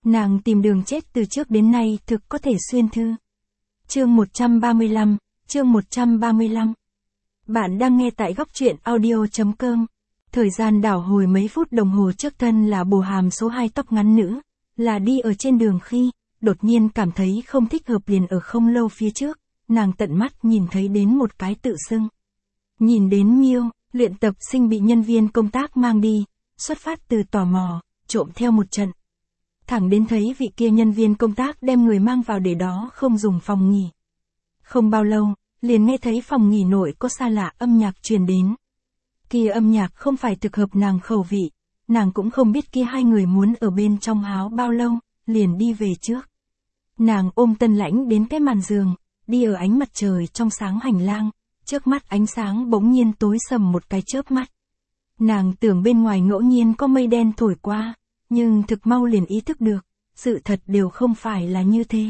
Nàng tìm đường chết từ trước đến nay thực có thể xuyên thư. Chương 135, chương 135. Bạn đang nghe tại góc truyện audio.com. Thời gian đảo hồi mấy phút đồng hồ trước thân là bồ hàm số 2 tóc ngắn nữ, là đi ở trên đường khi, đột nhiên cảm thấy không thích hợp liền ở không lâu phía trước, nàng tận mắt nhìn thấy đến một cái tự xưng. Nhìn đến Miêu, luyện tập sinh bị nhân viên công tác mang đi, xuất phát từ tò mò, trộm theo một trận. Thẳng đến thấy vị kia nhân viên công tác đem người mang vào để đó không dùng phòng nghỉ. Không bao lâu, liền nghe thấy phòng nghỉ nội có xa lạ âm nhạc truyền đến. Kia âm nhạc không phải thực hợp nàng khẩu vị, nàng cũng không biết kia hai người muốn ở bên trong háo bao lâu, liền đi về trước. Nàng ôm Tân Lãnh đến cái màn giường, đi ở ánh mặt trời trong sáng hành lang, trước mắt ánh sáng bỗng nhiên tối sầm một cái chớp mắt. Nàng tưởng bên ngoài ngẫu nhiên có mây đen thổi qua, nhưng thực mau liền ý thức được, sự thật đều không phải là như thế.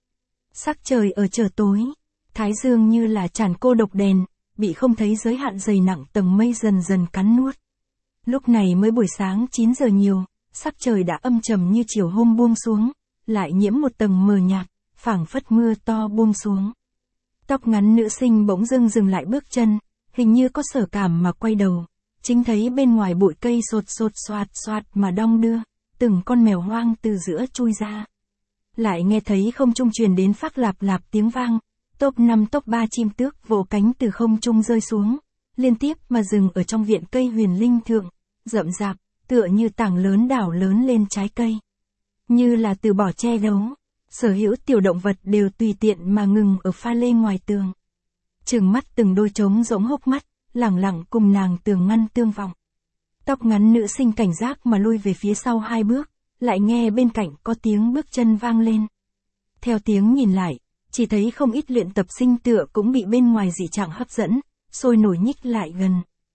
Sắc trời ở trở tối, thái dương như là tràn cô độc đèn, bị không thấy giới hạn dày nặng tầng mây dần dần cắn nuốt. Lúc này mới buổi sáng 9 giờ nhiều, sắc trời đã âm trầm như chiều hôm buông xuống, lại nhiễm một tầng mờ nhạt, phảng phất mưa to buông xuống. Tóc ngắn nữ sinh bỗng dưng dừng lại bước chân, hình như có sở cảm mà quay đầu, chính thấy bên ngoài bụi cây sột sột soạt soạt mà đong đưa, từng con mèo hoang từ giữa chui ra. Lại nghe thấy không trung truyền đến phác lạp lạp tiếng vang, top 5 top 3 chim tước vỗ cánh từ không trung rơi xuống, liên tiếp mà dừng ở trong viện cây huyền linh thượng, rậm rạp, tựa như tảng lớn đảo lớn lên trái cây. Như là từ bỏ che giấu, sở hữu tiểu động vật đều tùy tiện mà ngừng ở pha lê ngoài tường. Trừng mắt từng đôi trống rỗng hốc mắt, lẳng lặng cùng nàng tường ngăn tương vọng. Tóc ngắn nữ sinh cảnh giác mà lui về phía sau 2 bước, lại nghe bên cạnh có tiếng bước chân vang lên. Theo tiếng nhìn lại, chỉ thấy không ít luyện tập sinh tựa cũng bị bên ngoài dị trạng hấp dẫn, sôi nổi nhích lại gần.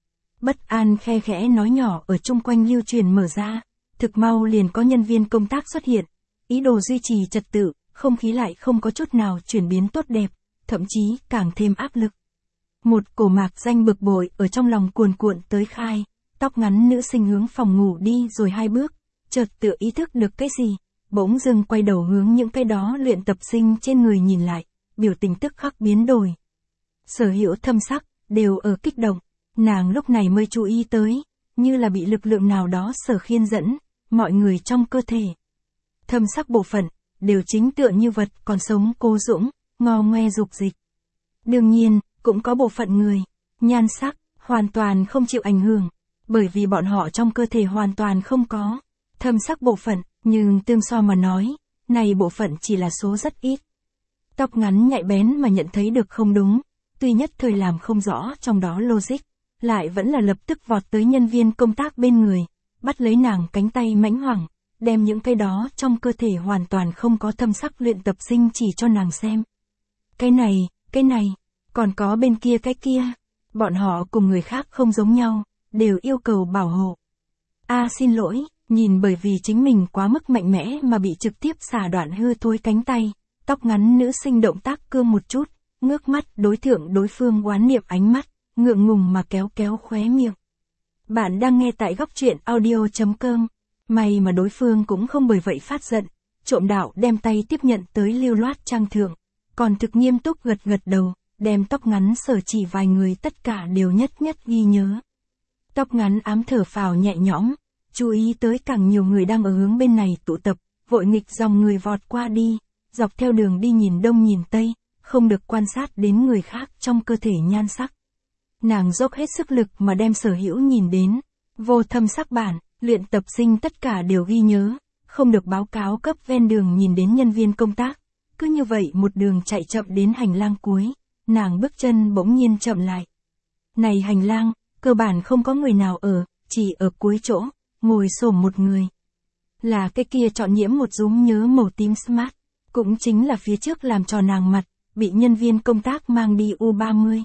Bất an khe khẽ nói nhỏ ở chung quanh lưu truyền mở ra, thực mau liền có nhân viên công tác xuất hiện, ý đồ duy trì trật tự, không khí lại không có chút nào chuyển biến tốt đẹp, thậm chí càng thêm áp lực. Một cổ mạc danh bực bội ở trong lòng cuồn cuộn tới khai, tóc ngắn nữ sinh hướng phòng ngủ đi rồi 2 bước, chợt tự ý thức được cái gì, bỗng dưng quay đầu hướng những cái đó luyện tập sinh trên người nhìn lại, biểu tình tức khắc biến đổi. Sở hữu thâm sắc, đều ở kích động, nàng lúc này mới chú ý tới, như là bị lực lượng nào đó sở khiên dẫn, mọi người trong cơ thể. Thâm sắc bộ phận, đều chính tựa như vật còn sống cố dũng, ngò ngoe dục dịch. Đương nhiên, cũng có bộ phận người, nhan sắc, hoàn toàn không chịu ảnh hưởng, bởi vì bọn họ trong cơ thể hoàn toàn không có thâm sắc bộ phận, nhưng tương so mà nói, này bộ phận chỉ là số rất ít. Tóc ngắn nhạy bén mà nhận thấy được không đúng, tuy nhất thời làm không rõ trong đó logic, lại vẫn là lập tức vọt tới nhân viên công tác bên người, bắt lấy nàng cánh tay mãnh hoảng, đem những cái đó trong cơ thể hoàn toàn không có thâm sắc luyện tập sinh chỉ cho nàng xem. Cái này, còn có bên kia cái kia, bọn họ cùng người khác không giống nhau, đều yêu cầu bảo hộ. Xin lỗi, nhìn bởi vì chính mình quá mức mạnh mẽ mà bị trực tiếp xả đoạn hư thối cánh tay, tóc ngắn nữ sinh động tác cương một chút, ngước mắt đối thượng đối phương oán niệm ánh mắt, ngượng ngùng mà kéo kéo khóe miệng. Bạn đang nghe tại góc truyện audio.com, may mà đối phương cũng không bởi vậy phát giận, trộm đạo đem tay tiếp nhận tới lưu loát trang thượng, còn thực nghiêm túc gật gật đầu, đem tóc ngắn sở chỉ vài người tất cả đều nhất ghi nhớ. Tóc ngắn ám thở phào nhẹ nhõm, chú ý tới càng nhiều người đang ở hướng bên này tụ tập, vội nghịch dòng người vọt qua đi, dọc theo đường đi nhìn đông nhìn tây, không được quan sát đến người khác trong cơ thể nhan sắc. Nàng dốc hết sức lực mà đem sở hữu nhìn đến, vô thâm sắc bản, luyện tập sinh tất cả đều ghi nhớ, không được báo cáo cấp ven đường nhìn đến nhân viên công tác. Cứ như vậy một đường chạy chậm đến hành lang cuối, nàng bước chân bỗng nhiên chậm lại. Này hành lang, cơ bản không có người nào ở, chỉ ở cuối chỗ, ngồi xổm một người. Là cái kia chọn nhiễm một dúm nhớ màu tím smart, cũng chính là phía trước làm trò nàng mặt, bị nhân viên công tác mang đi U30.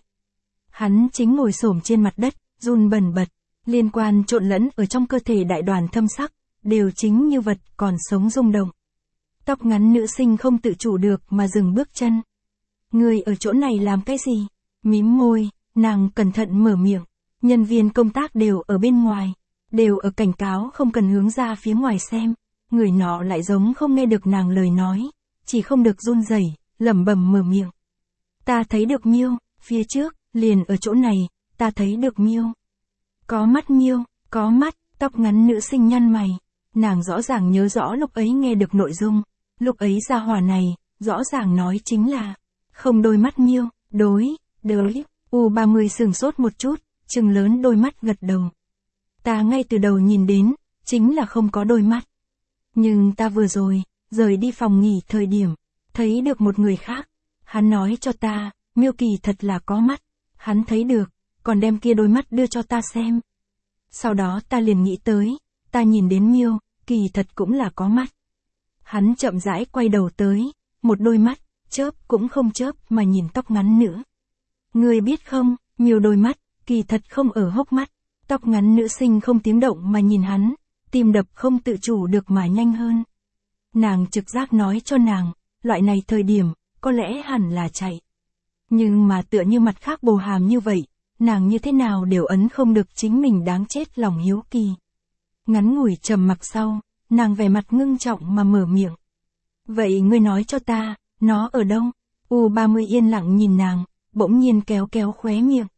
Hắn chính ngồi xổm trên mặt đất, run bần bật, liên quan trộn lẫn ở trong cơ thể đại đoàn thâm sắc, đều chính như vật còn sống rung động. Tóc ngắn nữ sinh không tự chủ được mà dừng bước chân. Người ở chỗ này làm cái gì? Mím môi, nàng cẩn thận mở miệng. Nhân viên công tác đều ở bên ngoài, đều ở cảnh cáo không cần hướng ra phía ngoài xem. người nọ lại giống không nghe được nàng lời nói, chỉ không được run rẩy, lẩm bẩm mở miệng. Ta thấy được Miêu, phía trước, liền ở chỗ này, ta thấy được Miêu. Có mắt Miêu, có mắt, tóc ngắn nữ sinh nhăn mày. Nàng rõ ràng nhớ rõ lúc ấy nghe được nội dung, lúc ấy gia hỏa này, rõ ràng nói chính là, không đôi mắt Miêu, đối, U30 sửng sốt một chút, trừng lớn đôi mắt gật đầu. Ta ngay từ đầu nhìn đến, chính là không có đôi mắt. Nhưng ta vừa rồi, rời đi phòng nghỉ thời điểm, thấy được một người khác. Hắn nói cho ta, Miêu kỳ thật là có mắt. Hắn thấy được, còn đem kia đôi mắt đưa cho ta xem. Sau đó ta liền nghĩ tới, ta nhìn đến Miêu, kỳ thật cũng là có mắt. Hắn chậm rãi quay đầu tới, một đôi mắt, chớp cũng không chớp mà nhìn tóc ngắn nữa. Ngươi biết không, Miêu đôi mắt, kỳ thật không ở hốc mắt. Tóc ngắn nữ sinh không tiếng động mà nhìn hắn, tim đập không tự chủ được mà nhanh hơn. Nàng trực giác nói cho nàng, loại này thời điểm, có lẽ hẳn là chạy. Nhưng mà tựa như mặt khác bồ hàm như vậy, nàng như thế nào đều ấn không được chính mình đáng chết lòng hiếu kỳ. Ngắn ngủi trầm mặc sau, nàng vẻ mặt ngưng trọng mà mở miệng. Vậy ngươi nói cho ta, nó ở đâu? U30 yên lặng nhìn nàng, bỗng nhiên kéo kéo khóe miệng.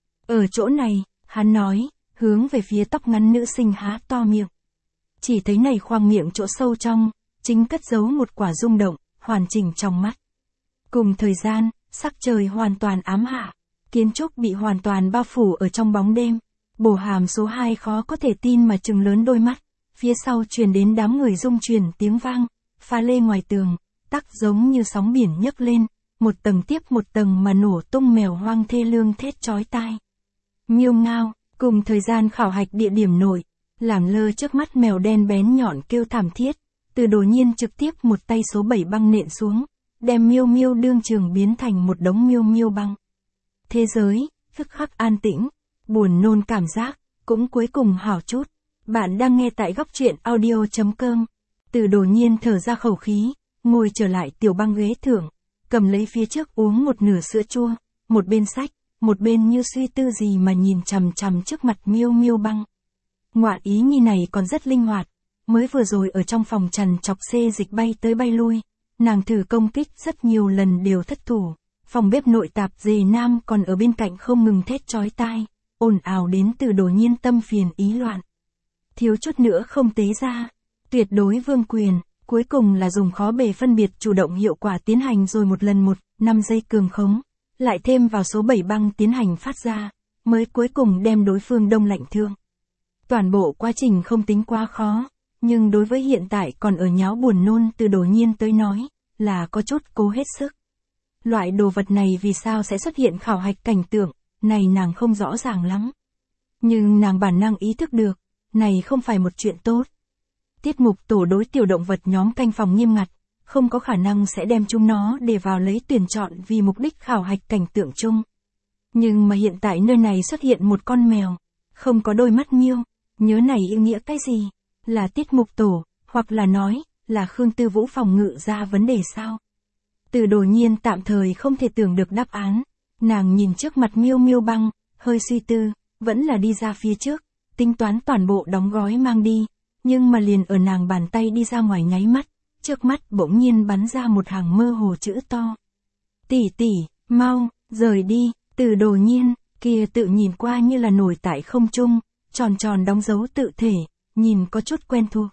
Ở chỗ này, hắn nói, hướng về phía tóc ngắn nữ sinh há to miệng. Chỉ thấy này khoang miệng chỗ sâu trong, chính cất giấu một quả rung động, hoàn chỉnh trong mắt. Cùng thời gian, sắc trời hoàn toàn ám hạ, kiến trúc bị hoàn toàn bao phủ ở trong bóng đêm. Bồ hàm số 2 khó có thể tin mà trừng lớn đôi mắt, phía sau truyền đến đám người rung chuyển tiếng vang, pha lê ngoài tường, tắc giống như sóng biển nhấc lên, một tầng tiếp một tầng mà nổ tung mèo hoang thê lương thét chói tai. Miêu ngao, cùng thời gian khảo hạch địa điểm nổi, làm lơ trước mắt mèo đen bén nhọn kêu thảm thiết, Từ Đồ Nhiên trực tiếp một tay số 7 băng nện xuống, đem Miêu Miêu đương trường biến thành một đống Miêu Miêu băng. Thế giới, tức khắc an tĩnh, buồn nôn cảm giác, cũng cuối cùng hảo chút. Bạn đang nghe tại góc truyện audio.com. Từ Đồ Nhiên thở ra khẩu khí, ngồi trở lại tiểu băng ghế thượng, cầm lấy phía trước uống một nửa sữa chua, một bên sách, một bên như suy tư gì mà nhìn chằm chằm trước mặt Miêu Miêu băng. Ngoạn ý nhi này còn rất linh hoạt, mới vừa rồi ở trong phòng trằn trọc xê dịch bay tới bay lui, nàng thử công kích rất nhiều lần đều thất thủ. Phòng bếp nội tạp dề nam còn ở bên cạnh không ngừng thét chói tai, ồn ào đến Từ Đồ Nhiên tâm phiền ý loạn. Thiếu chút nữa không tế ra, tuyệt đối vương quyền, cuối cùng là dùng khó bề phân biệt chủ động hiệu quả tiến hành rồi một lần 5 giây cường khống, lại thêm vào số 7 băng tiến hành phát ra, mới cuối cùng đem đối phương đông lạnh thương. Toàn bộ quá trình không tính quá khó, nhưng đối với hiện tại còn ở nháo buồn nôn Từ Đồ Nhiên tới nói, là có chút cố hết sức. Loại đồ vật này vì sao sẽ xuất hiện khảo hạch cảnh tượng, này nàng không rõ ràng lắm. Nhưng nàng bản năng ý thức được, này không phải một chuyện tốt. Tiết mục tổ đối tiểu động vật nhóm canh phòng nghiêm ngặt, không có khả năng sẽ đem chúng nó để vào lấy tuyển chọn vì mục đích khảo hạch cảnh tượng chung. Nhưng mà hiện tại nơi này xuất hiện một con mèo, không có đôi mắt Miêu, nhớ này ý nghĩa cái gì? Là tiết mục tổ, hoặc là nói, là Khương Tư Vũ phòng ngự ra vấn đề sao? Từ Đồ Nhiên tạm thời không thể tưởng được đáp án, nàng nhìn trước mặt Miêu Miêu băng, hơi suy tư, vẫn là đi ra phía trước, tính toán toàn bộ đóng gói mang đi, nhưng mà liền ở nàng bàn tay đi ra ngoài nháy mắt, trước mắt bỗng nhiên bắn ra một hàng mơ hồ chữ to. Tỷ tỷ, mau, rời đi. Từ Đồ Nhiên, kia tự nhìn qua như là nổi tại không trung, tròn tròn đóng dấu tự thể, nhìn có chút quen thuộc.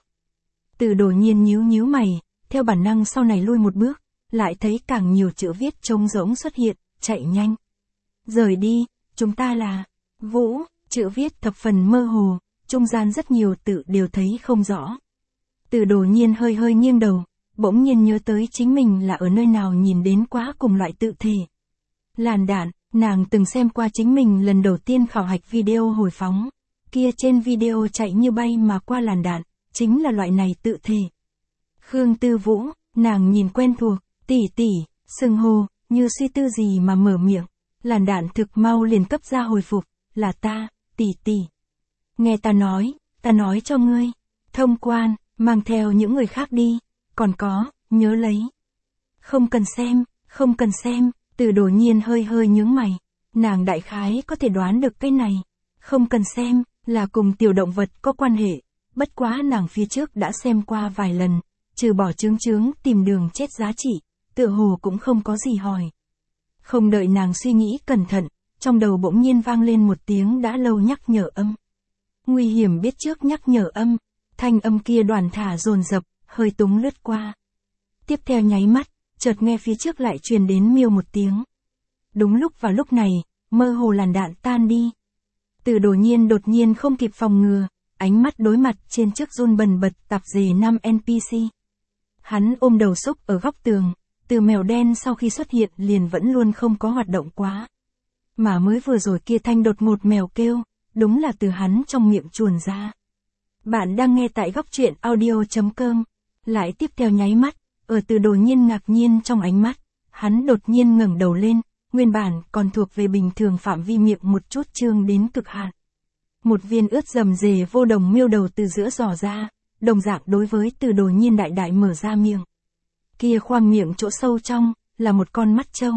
Từ Đồ Nhiên nhíu nhíu mày, theo bản năng sau này lui một bước, lại thấy càng nhiều chữ viết trống rỗng xuất hiện, chạy nhanh. Rời đi, chúng ta là Vũ, chữ viết thập phần mơ hồ, trung gian rất nhiều tự đều thấy không rõ. Từ Đồ Nhiên hơi hơi nghiêng đầu, bỗng nhiên nhớ tới chính mình là ở nơi nào nhìn đến quá cùng loại tự thể. Làn đạn, nàng từng xem qua chính mình lần đầu tiên khảo hạch video hồi phóng, kia trên video chạy như bay mà qua làn đạn, chính là loại này tự thể. Khương Tư Vũ, nàng nhìn quen thuộc, tỷ tỷ, sừng hồ, như suy tư gì mà mở miệng, làn đạn thực mau liền cấp ra hồi phục, là ta, tỷ tỷ. Nghe ta nói cho ngươi, thông quan, mang theo những người khác đi, còn có, nhớ lấy. Không cần xem, Từ Đồ Nhiên hơi hơi nhướng mày, nàng đại khái có thể đoán được cái này, không cần xem, là cùng tiểu động vật có quan hệ, bất quá nàng phía trước đã xem qua vài lần, trừ bỏ chướng tìm đường chết giá trị, tựa hồ cũng không có gì hỏi. Không đợi nàng suy nghĩ cẩn thận, trong đầu bỗng nhiên vang lên một tiếng đã lâu nhắc nhở âm. Nguy hiểm biết trước nhắc nhở âm, thanh âm kia đoàn thả dồn dập, hơi túng lướt qua. Tiếp theo nháy mắt, chợt nghe phía trước lại truyền đến miêu một tiếng. Đúng vào lúc này, mơ hồ làn đạn tan đi. Từ đột nhiên không kịp phòng ngừa, ánh mắt đối mặt trên chiếc run bần bật tạp dề 5 NPC. Hắn ôm đầu xúc ở góc tường, từ mèo đen sau khi xuất hiện liền vẫn luôn không có hoạt động quá. Mà mới vừa rồi kia thanh đột ngột mèo kêu, đúng là từ hắn trong miệng chuồn ra. Bạn đang nghe tại góc truyện audio.com. Lại tiếp theo nháy mắt, ở từ đột nhiên ngạc nhiên trong ánh mắt, hắn đột nhiên ngẩng đầu lên, nguyên bản còn thuộc về bình thường phạm vi miệng một chút trương đến cực hạn. Một viên ướt rầm rề vô đồng miêu đầu từ giữa giò ra, đồng dạng đối với từ đột nhiên đại mở ra miệng. Kia khoang miệng chỗ sâu trong, là một con mắt trâu.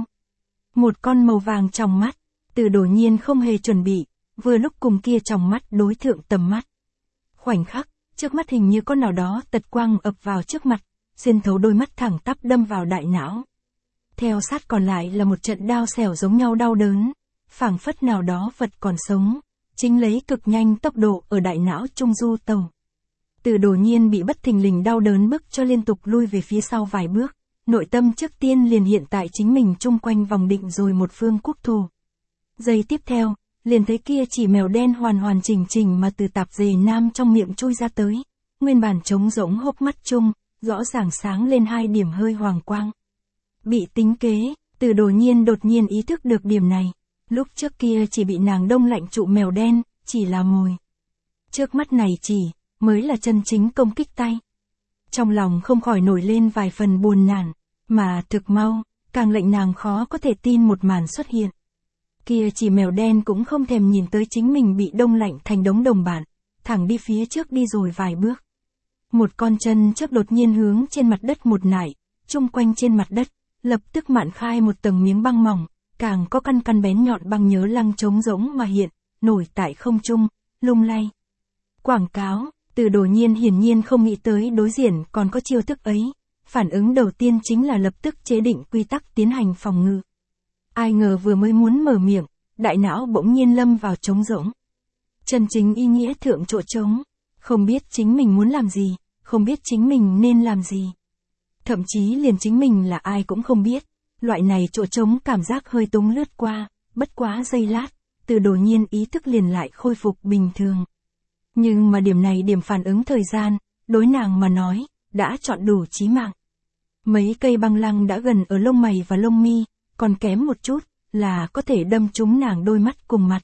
Một con màu vàng trong mắt, từ đột nhiên không hề chuẩn bị, vừa lúc cùng kia trong mắt đối thượng tầm mắt. Khoảnh khắc, trước mắt hình như có nào đó tật quang ập vào trước mặt, xuyên thấu đôi mắt thẳng tắp đâm vào đại não. Theo sát còn lại là một trận đao xẻo giống nhau đau đớn, phảng phất nào đó vật còn sống, chính lấy cực nhanh tốc độ ở đại não trung du tàu. Từ đột nhiên bị bất thình lình đau đớn bức cho liên tục lui về phía sau vài bước, nội tâm trước tiên liền hiện tại chính mình chung quanh vòng định rồi một phương quốc thổ. Giây tiếp theo, liền thấy kia chỉ mèo đen hoàn chỉnh mà từ tạp dề nam trong miệng chui ra tới, nguyên bản trống rỗng hốc mắt chung, rõ ràng sáng lên hai điểm hơi hoàng quang. Bị tính kế, từ đột nhiên ý thức được điểm này, lúc trước kia chỉ bị nàng đông lạnh trụ mèo đen, chỉ là mồi. Trước mắt này mới là chân chính công kích tay. Trong lòng không khỏi nổi lên vài phần buồn nản, mà thực mau, càng lệnh nàng khó có thể tin một màn xuất hiện. Kia chỉ mèo đen cũng không thèm nhìn tới chính mình bị đông lạnh thành đống đồng bạn, thẳng đi phía trước đi rồi vài bước. Một con chân trước đột nhiên hướng trên mặt đất một nải, chung quanh trên mặt đất, lập tức mạn khai một tầng miếng băng mỏng, càng có căn bén nhọn băng nhớ lăng trống rỗng mà hiện, nổi tại không trung, lung lay. Quảng cáo, từ đột nhiên hiển nhiên không nghĩ tới đối diện còn có chiêu thức ấy, phản ứng đầu tiên chính là lập tức chế định quy tắc tiến hành phòng ngự. Ai ngờ vừa mới muốn mở miệng, đại não bỗng nhiên lâm vào trống rỗng. Chân chính ý nghĩa thượng chỗ trống, không biết chính mình muốn làm gì, không biết chính mình nên làm gì. Thậm chí liền chính mình là ai cũng không biết, loại này chỗ trống cảm giác hơi túng lướt qua, bất quá giây lát, từ đột nhiên ý thức liền lại khôi phục bình thường. Nhưng mà điểm phản ứng thời gian, đối nàng mà nói, đã chọn đủ chí mạng. Mấy cây băng lăng đã gần ở lông mày và lông mi, còn kém một chút, là có thể đâm trúng nàng đôi mắt cùng mặt.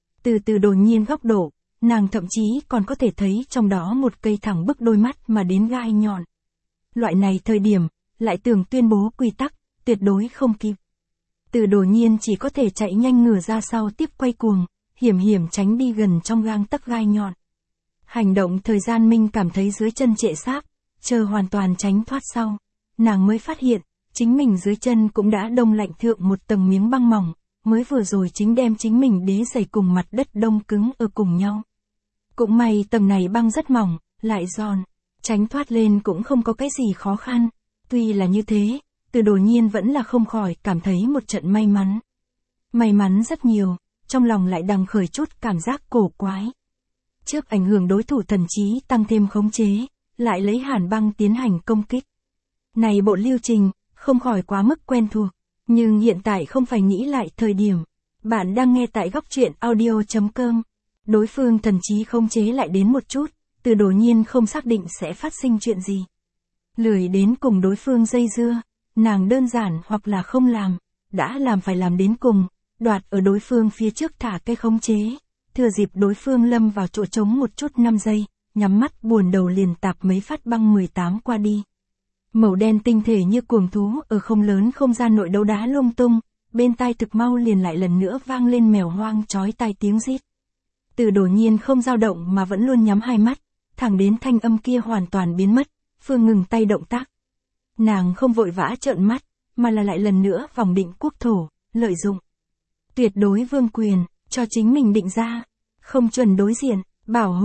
Từ đột nhiên góc độ, nàng thậm chí còn có thể thấy trong đó một cây thẳng bức đôi mắt mà đến gai nhọn. Loại này thời điểm, lại tưởng tuyên bố quy tắc, tuyệt đối không kịp. Từ đột nhiên chỉ có thể chạy nhanh ngửa ra sau tiếp quay cuồng, hiểm tránh đi gần trong gang tấc gai nhọn. Hành động thời gian Minh cảm thấy dưới chân trệ sáp, chờ hoàn toàn tránh thoát sau, nàng mới phát hiện, chính mình dưới chân cũng đã đông lạnh thượng một tầng miếng băng mỏng, mới vừa rồi chính đem chính mình đế giày cùng mặt đất đông cứng ở cùng nhau. Cũng may tầng này băng rất mỏng, lại giòn, tránh thoát lên cũng không có cái gì khó khăn, tuy là như thế, từ đột nhiên vẫn là không khỏi cảm thấy một trận may mắn. May mắn rất nhiều, trong lòng lại đằng khởi chút cảm giác cổ quái. Trước ảnh hưởng đối thủ thần trí tăng thêm khống chế, lại lấy hàn băng tiến hành công kích. Này bộ lưu trình, không khỏi quá mức quen thuộc, nhưng hiện tại không phải nghĩ lại thời điểm. Bạn đang nghe tại góc truyện audio.com. Đối phương thần trí khống chế lại đến một chút, từ đột nhiên không xác định sẽ phát sinh chuyện gì. Lười đến cùng đối phương dây dưa, nàng đơn giản hoặc là không làm, đã làm phải làm đến cùng, đoạt ở đối phương phía trước thả cây khống chế, thừa dịp đối phương lâm vào chỗ trống một chút 5 giây, nhắm mắt buồn đầu liền tạp mấy phát băng 18 qua đi. Màu đen tinh thể như cuồng thú ở không lớn không gian nội đấu đá lung tung, bên tai thực mau liền lại lần nữa vang lên mèo hoang chói tai tiếng rít. Từ đột nhiên không dao động mà vẫn luôn nhắm hai mắt, thẳng đến thanh âm kia hoàn toàn biến mất, Phương ngừng tay động tác. Nàng không vội vã trợn mắt, mà là lại lần nữa vòng định quốc thổ, lợi dụng tuyệt đối vương quyền, cho chính mình định ra, không chuẩn đối diện, bảo hộ,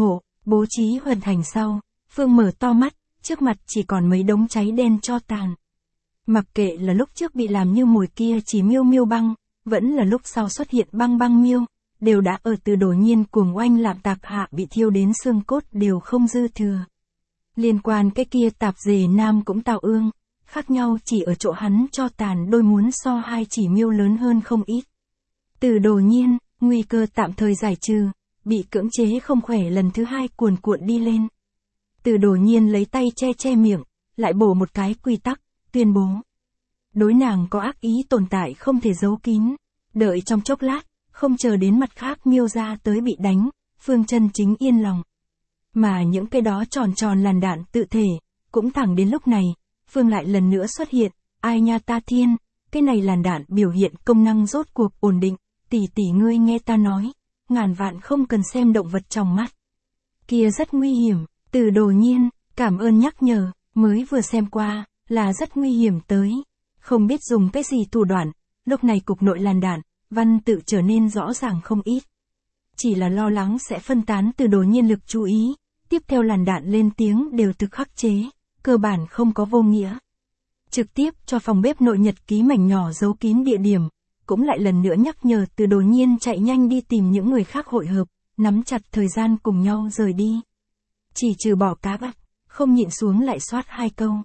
Bố trí hoàn thành sau, Phương mở to mắt, trước mặt chỉ còn mấy đống cháy đen tro tàn. Mặc kệ là lúc trước bị làm như mồi kia chỉ Miêu Miêu băng, vẫn là lúc sau xuất hiện băng băng miêu, đều đã ở Từ Đồ Nhiên cuồng oanh làm tạc hạ bị thiêu đến xương cốt đều không dư thừa. Liên quan cái kia tạp dề nam cũng tào ương, khác nhau chỉ ở chỗ hắn cho tàn đôi muốn so hai chỉ miêu lớn hơn không ít. Từ Đồ Nhiên, nguy cơ tạm thời giải trừ, bị cưỡng chế không khỏe lần thứ hai cuồn cuộn đi lên. Từ Đồ Nhiên lấy tay che miệng, lại bổ một cái quy tắc, tuyên bố. Đối nàng có ác ý tồn tại không thể giấu kín, đợi trong chốc lát, không chờ đến mặt khác miêu ra tới bị đánh, Phương chân chính yên lòng. Mà những cái đó tròn tròn làn đạn tự thể, cũng thẳng đến lúc này, Phương lại lần nữa xuất hiện, ai nha ta thiên, cái này làn đạn biểu hiện công năng rốt cuộc ổn định, tỷ ngươi nghe ta nói, ngàn vạn không cần xem động vật trong mắt. Kia rất nguy hiểm, Từ Đồ Nhiên, cảm ơn nhắc nhở, mới vừa xem qua, là rất nguy hiểm tới. Không biết dùng cái gì thủ đoạn, lúc này cục nội làn đạn, văn tự trở nên rõ ràng không ít. Chỉ là lo lắng sẽ phân tán Từ Đồ Nhiên lực chú ý, tiếp theo làn đạn lên tiếng đều thực khắc chế, cơ bản không có vô nghĩa. Trực tiếp cho phòng bếp nội nhật ký mảnh nhỏ giấu kín địa điểm, cũng lại lần nữa nhắc nhở Từ Đồ Nhiên chạy nhanh đi tìm những người khác hội hợp, nắm chặt thời gian cùng nhau rời đi. Chỉ trừ bỏ cá bắp, không nhịn xuống lại soát 2 câu.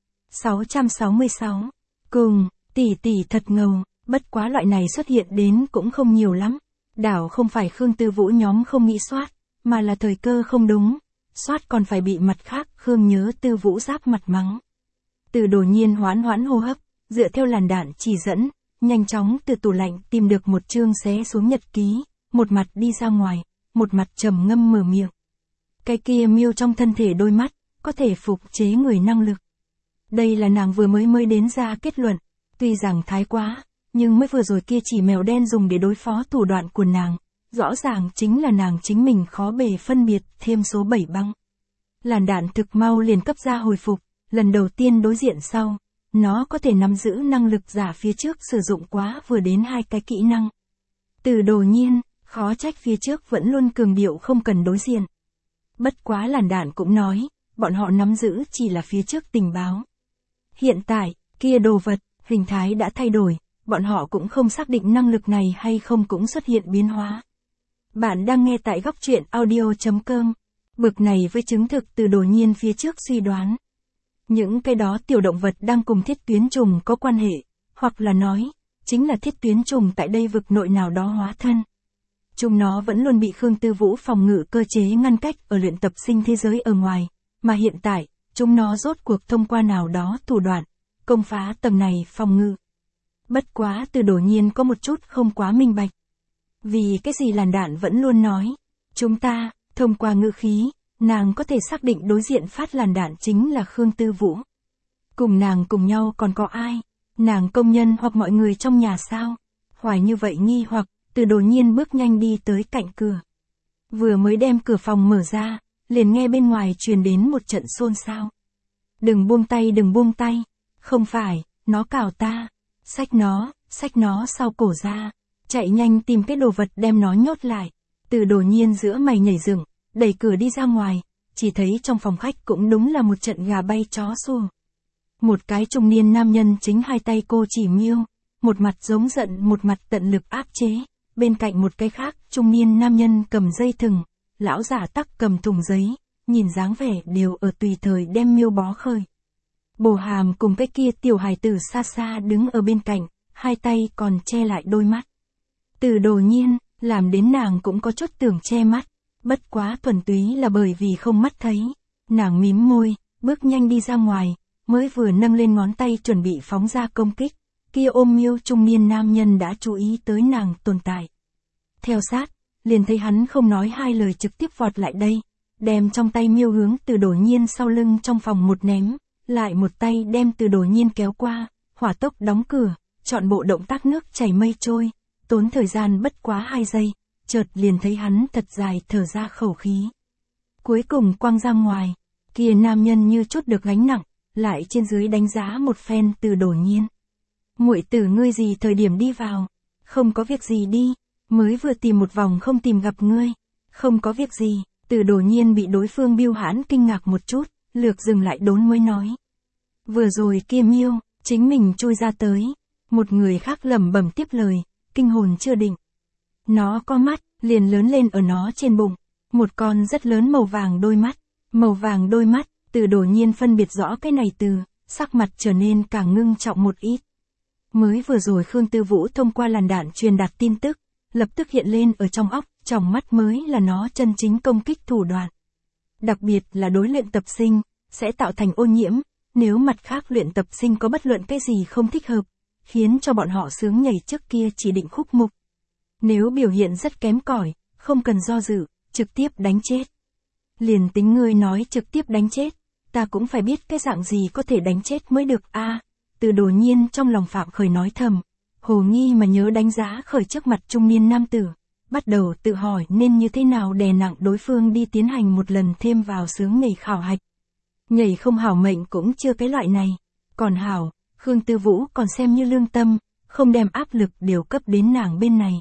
666. Cùng, tỷ thật ngầu, bất quá loại này xuất hiện đến cũng không nhiều lắm. Đảo không phải Khương Tư Vũ nhóm không nghĩ soát, mà là thời cơ không đúng. Soát còn phải bị mặt khác Khương Nhớ Tư Vũ giáp mặt mắng. Từ Đồ Nhiên hoãn hô hấp, dựa theo làn đạn chỉ dẫn, nhanh chóng từ tủ lạnh tìm được một chương xé xuống nhật ký, một mặt đi ra ngoài, một mặt trầm ngâm mở miệng. Cái kia miêu trong thân thể đôi mắt, có thể phục chế người năng lực. Đây là nàng vừa mới đến ra kết luận, tuy rằng thái quá, nhưng mới vừa rồi kia chỉ mèo đen dùng để đối phó thủ đoạn của nàng, rõ ràng chính là nàng chính mình khó bề phân biệt thêm số 7 băng. Làn đạn thực mau liền cấp ra hồi phục, lần đầu tiên đối diện sau, nó có thể nắm giữ năng lực giả phía trước sử dụng quá vừa đến 2 cái kỹ năng. Từ Đồ Nhiên, khó trách phía trước vẫn luôn cường điệu không cần đối diện. Bất quá làn đạn cũng nói, bọn họ nắm giữ chỉ là phía trước tình báo. Hiện tại, kia đồ vật, hình thái đã thay đổi, bọn họ cũng không xác định năng lực này hay không cũng xuất hiện biến hóa. Bạn đang nghe tại góc truyện audio.com. Bực này với chứng thực Từ Đồ Nhiên phía trước suy đoán. Những cái đó tiểu động vật đang cùng thiết tuyến trùng có quan hệ, hoặc là nói, chính là thiết tuyến trùng tại đây vực nội nào đó hóa thân. Chúng nó vẫn luôn bị Khương Tư Vũ phòng ngự cơ chế ngăn cách ở luyện tập sinh thế giới ở ngoài, mà hiện tại, chúng nó rốt cuộc thông qua nào đó thủ đoạn, công phá tầng này phòng ngự. Bất quá Từ Đồ Nhiên có một chút không quá minh bạch. Vì cái gì làn đạn vẫn luôn nói, chúng ta, thông qua ngữ khí, nàng có thể xác định đối diện phát làn đạn chính là Khương Tư Vũ. Cùng nàng cùng nhau còn có ai? Nàng công nhân hoặc mọi người trong nhà sao? Hoài như vậy nghi hoặc, Từ Đồ Nhiên bước nhanh đi tới cạnh cửa. Vừa mới đem cửa phòng mở ra, liền nghe bên ngoài truyền đến một trận xôn xao. Đừng buông tay, không phải, nó cào ta, xách nó sau cổ ra, chạy nhanh tìm cái đồ vật đem nó nhốt lại. Từ Đồ Nhiên giữa mày nhảy dựng, đẩy cửa đi ra ngoài, chỉ thấy trong phòng khách cũng đúng là một trận gà bay chó sủa. Một cái trung niên nam nhân chính 2 tay cô chỉ miêu, một mặt giống giận một mặt tận lực áp chế, bên cạnh một cái khác trung niên nam nhân cầm dây thừng, lão giả tắc cầm thùng giấy, nhìn dáng vẻ đều ở tùy thời đem miêu bó khơi. Bồ Hàm cùng cái kia tiểu hài tử xa xa đứng ở bên cạnh, 2 tay còn che lại đôi mắt. Từ Đồ Nhiên, làm đến nàng cũng có chút tưởng che mắt, bất quá thuần túy là bởi vì không mắt thấy. Nàng mím môi, bước nhanh đi ra ngoài, mới vừa nâng lên ngón tay chuẩn bị phóng ra công kích, kia ôm miêu trung niên nam nhân đã chú ý tới nàng tồn tại. Theo sát, liền thấy hắn không nói 2 lời trực tiếp vọt lại đây, đem trong tay miêu hướng Từ Đồ Nhiên sau lưng trong phòng một ném, lại một tay đem Từ Đồ Nhiên kéo qua, hỏa tốc đóng cửa, chọn bộ động tác nước chảy mây trôi, tốn thời gian bất quá 2 giây, chợt liền thấy hắn thật dài thở ra khẩu khí. Cuối cùng quăng ra ngoài, kia nam nhân như chút được gánh nặng, lại trên dưới đánh giá một phen Từ Đồ Nhiên. Muội tử ngươi gì thời điểm đi vào? Không có việc gì đi, mới vừa tìm một vòng không tìm gặp ngươi. Không có việc gì, Từ Đồ Nhiên bị đối phương bưu hãn kinh ngạc một chút, lược dừng lại đốn mới nói. Vừa rồi kia miêu, chính mình chui ra tới. Một người khác lẩm bẩm tiếp lời, kinh hồn chưa định. Nó có mắt, liền lớn lên ở nó trên bụng. Một con rất lớn màu vàng đôi mắt. Màu vàng đôi mắt, Từ Đồ Nhiên phân biệt rõ cái này từ, sắc mặt trở nên càng ngưng trọng một ít. Mới vừa rồi Khương Tư Vũ thông qua làn đạn truyền đạt tin tức, lập tức hiện lên ở trong óc, tròng mắt mới là nó chân chính công kích thủ đoạn. Đặc biệt là đối luyện tập sinh, sẽ tạo thành ô nhiễm, nếu mặt khác luyện tập sinh có bất luận cái gì không thích hợp, khiến cho bọn họ sướng nhảy trước kia chỉ định khúc mục. Nếu biểu hiện rất kém cỏi, không cần do dự, trực tiếp đánh chết. Liền tính ngươi nói trực tiếp đánh chết, ta cũng phải biết cái dạng gì có thể đánh chết mới được a. Từ Đồ Nhiên trong lòng Phạm Khởi nói thầm, hồ nghi mà nhớ đánh giá khởi trước mặt trung niên nam tử, bắt đầu tự hỏi nên như thế nào đè nặng đối phương đi tiến hành một lần thêm vào sướng nhảy khảo hạch. Nhảy không hảo mệnh cũng chưa cái loại này, còn hảo, Khương Tư Vũ còn xem như lương tâm, không đem áp lực điều cấp đến nàng bên này.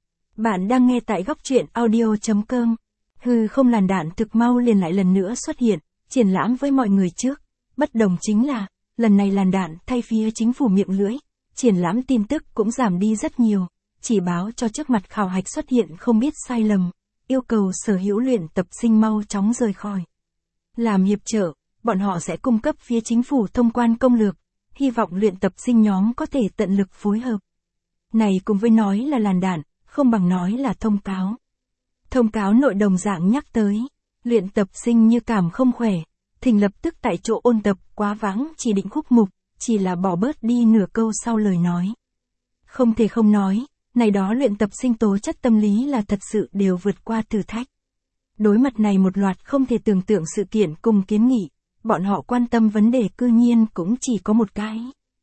Bạn đang nghe tại góc truyện audio.com. Hư không làn đạn thực mau liền lại lần nữa xuất hiện, triển lãm với mọi người trước. Bất đồng chính là, lần này làn đạn thay phía chính phủ miệng lưỡi, triển lãm tin tức cũng giảm đi rất nhiều, chỉ báo cho trước mặt khảo hạch xuất hiện không biết sai lầm, yêu cầu sở hữu luyện tập sinh mau chóng rời khỏi. Làm hiệp trợ, bọn họ sẽ cung cấp phía chính phủ thông quan công lược, hy vọng luyện tập sinh nhóm có thể tận lực phối hợp. Này cùng với nói là làn đạn, không bằng nói là thông cáo. Thông cáo nội đồng dạng nhắc tới, luyện tập sinh như cảm không khỏe, thỉnh lập tức tại chỗ ôn tập quá vãng chỉ định khúc mục, chỉ là bỏ bớt đi nửa câu sau lời nói. Không thể không nói, này đó luyện tập sinh tố chất tâm lý là thật sự đều vượt qua thử thách. Đối mặt này một loạt không thể tưởng tượng sự kiện cùng kiến nghị, bọn họ quan tâm vấn đề cư nhiên cũng chỉ có một cái.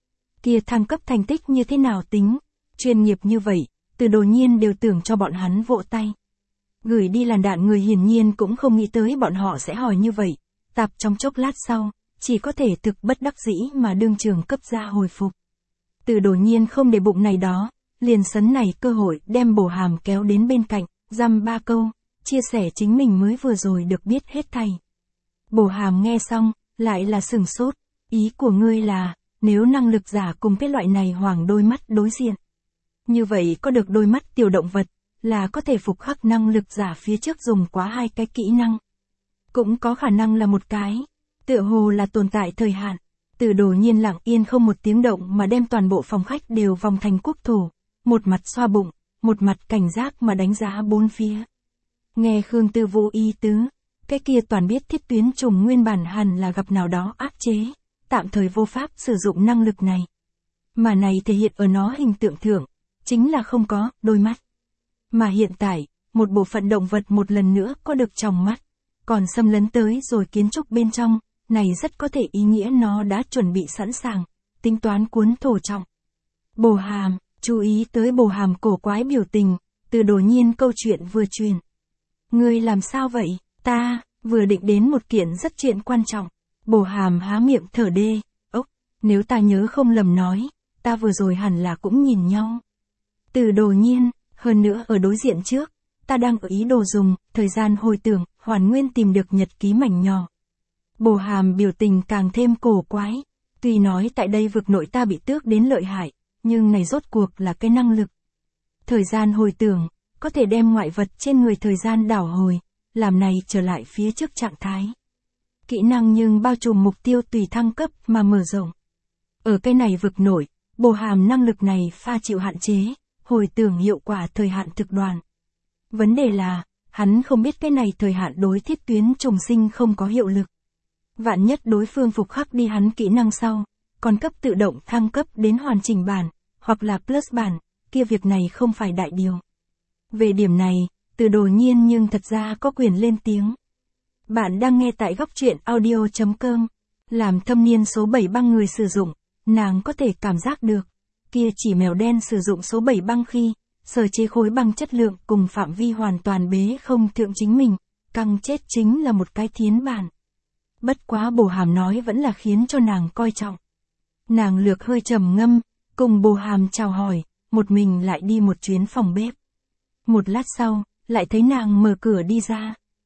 Kia thăng cấp thành tích như thế nào tính, chuyên nghiệp như vậy, Từ Đồ Nhiên đều tưởng cho bọn hắn vỗ tay. Gửi đi làn đạn người hiển nhiên cũng không nghĩ tới bọn họ sẽ hỏi như vậy, tạp trong chốc lát sau, chỉ có thể thực bất đắc dĩ mà đương trường cấp ra hồi phục. Từ Đồ Nhiên không để bụng này đó, liền sấn này cơ hội đem Bổ Hàm kéo đến bên cạnh, dăm ba câu, chia sẻ chính mình mới vừa rồi được biết hết thảy. Bổ Hàm nghe xong, lại là sửng sốt, ý của ngươi là, nếu năng lực giả cùng cái loại này hoàng đôi mắt đối diện. Như vậy có được đôi mắt tiểu động vật, là có thể phục khắc năng lực giả phía trước dùng quá hai cái kỹ năng. Cũng có khả năng là một cái, tựa hồ là tồn tại thời hạn. Từ Đồ Nhiên lặng yên không một tiếng động mà đem toàn bộ phòng khách đều vòng thành quốc thổ, một mặt xoa bụng, một mặt cảnh giác mà đánh giá bốn phía. Nghe Khương Tư Vũ ý tứ, cái kia toàn biết thiết tuyến trùng nguyên bản hẳn là gặp nào đó áp chế, tạm thời vô pháp sử dụng năng lực này. Mà này thể hiện ở nó hình tượng thượng, chính là không có đôi mắt. Mà hiện tại, một bộ phận động vật một lần nữa có được tròng mắt, còn xâm lấn tới rồi kiến trúc bên trong, này rất có thể ý nghĩa nó đã chuẩn bị sẵn sàng, tính toán cuốn thổ trọng. Bổ Hàm, chú ý tới Bổ Hàm cổ quái biểu tình, Từ Đồ Nhiên câu chuyện vừa truyền. Ngươi làm sao vậy, ta, vừa định đến một kiện rất chuyện quan trọng. Bổ Hàm há miệng thở đê, ốc, nếu ta nhớ không lầm nói, ta vừa rồi hẳn là cũng nhìn nhau. Từ Đồ Nhiên, hơn nữa ở đối diện trước, ta đang ở ý đồ dùng, thời gian hồi tưởng, hoàn nguyên tìm được nhật ký mảnh nhỏ. Bổ Hàm biểu tình càng thêm cổ quái, tuy nói tại đây vực nội ta bị tước đến lợi hại, nhưng này rốt cuộc là cái năng lực. Thời gian hồi tưởng, có thể đem ngoại vật trên người thời gian đảo hồi, làm này trở lại phía trước trạng thái. Kỹ năng nhưng bao trùm mục tiêu tùy thăng cấp mà mở rộng. Ở cái này vực nội, Bổ Hàm năng lực này pha chịu hạn chế, hồi tưởng hiệu quả thời hạn thực đoàn. Vấn đề là, hắn không biết cái này thời hạn đối thiết tuyến trùng sinh không có hiệu lực. Vạn nhất đối phương phục khắc đi hắn kỹ năng sau, còn cấp tự động thăng cấp đến hoàn chỉnh bản, hoặc là plus bản, kia việc này không phải đại điều. Về điểm này, Từ Đồ Nhiên nhưng thật ra có quyền lên tiếng. Bạn đang nghe tại góc truyện audio.com, làm thâm niên số 7 băng người sử dụng, nàng có thể cảm giác được, kia chỉ mèo đen sử dụng số 7 băng khi, sở chế khối băng chất lượng cùng phạm vi hoàn toàn bế không thượng chính mình, căng chết chính là một cái thiến bản. Bất quá Bổ Hàm nói vẫn là khiến cho nàng coi trọng. Nàng lược hơi trầm ngâm, cùng Bổ Hàm chào hỏi, một mình lại đi một chuyến phòng bếp. Một lát sau, lại thấy nàng mở cửa đi ra.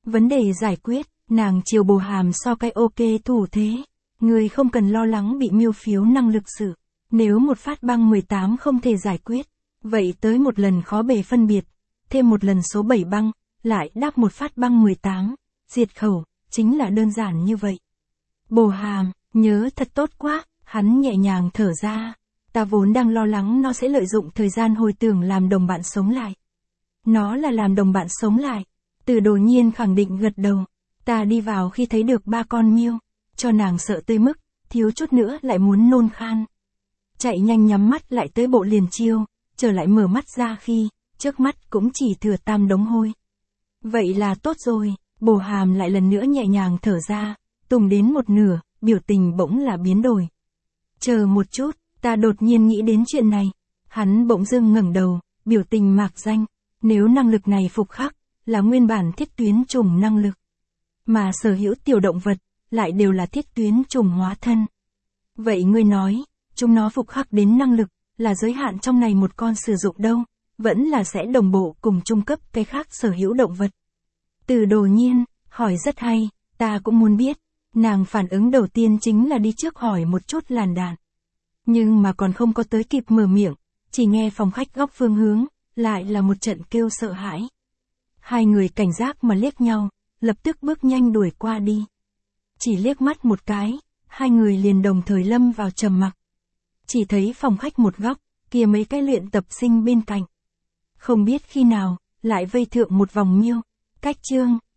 Vấn đề giải quyết, nàng chiều Bồ Hàm so cái ok thủ thế. Người không cần lo lắng bị miêu phiếu năng lực sử. Nếu một phát băng 18 không thể giải quyết, vậy tới một lần khó bề phân biệt, thêm một lần số 7 băng, lại đáp một phát băng 18, diệt khẩu, chính là đơn giản như vậy. Bồ Hàm, nhớ thật tốt quá, hắn nhẹ nhàng thở ra. Ta vốn đang lo lắng nó sẽ lợi dụng thời gian hồi tưởng làm đồng bạn sống lại. Nó là làm đồng bạn sống lại. Từ Đồ Nhiên khẳng định gật đầu. Ta đi vào khi thấy được 3 con miêu, cho nàng sợ tới mức, thiếu chút nữa lại muốn nôn khan. Chạy nhanh nhắm mắt lại tới bộ liền chiêu, trở lại mở mắt ra khi, trước mắt cũng chỉ thừa 8 đống hôi. Vậy là tốt rồi, Bồ Hàm lại lần nữa nhẹ nhàng thở ra, tùng đến một nửa, biểu tình bỗng là biến đổi. Chờ một chút, ta đột nhiên nghĩ đến chuyện này. Hắn bỗng dưng ngẩng đầu, biểu tình mạc danh, nếu năng lực này phục khắc, là nguyên bản thiết tuyến trùng năng lực. Mà sở hữu tiểu động vật, lại đều là thiết tuyến trùng hóa thân. Vậy ngươi nói, chúng nó phục khắc đến năng lực, là giới hạn trong này một con sử dụng đâu, vẫn là sẽ đồng bộ cùng trung cấp cái khác sở hữu động vật. Từ Đồ Nhiên, hỏi rất hay, ta cũng muốn biết. Nàng phản ứng đầu tiên chính là đi trước hỏi một chút làn đạn. Nhưng mà còn không có tới kịp mở miệng, chỉ nghe phòng khách góc phương hướng, lại là một trận kêu sợ hãi. Hai người cảnh giác mà liếc nhau, lập tức bước nhanh đuổi qua đi. Chỉ liếc mắt một cái, hai người liền đồng thời lâm vào trầm mặc. Chỉ thấy phòng khách một góc, kia mấy cái luyện tập sinh bên cạnh. Không biết khi nào, lại vây thượng một vòng miêu. Cách chương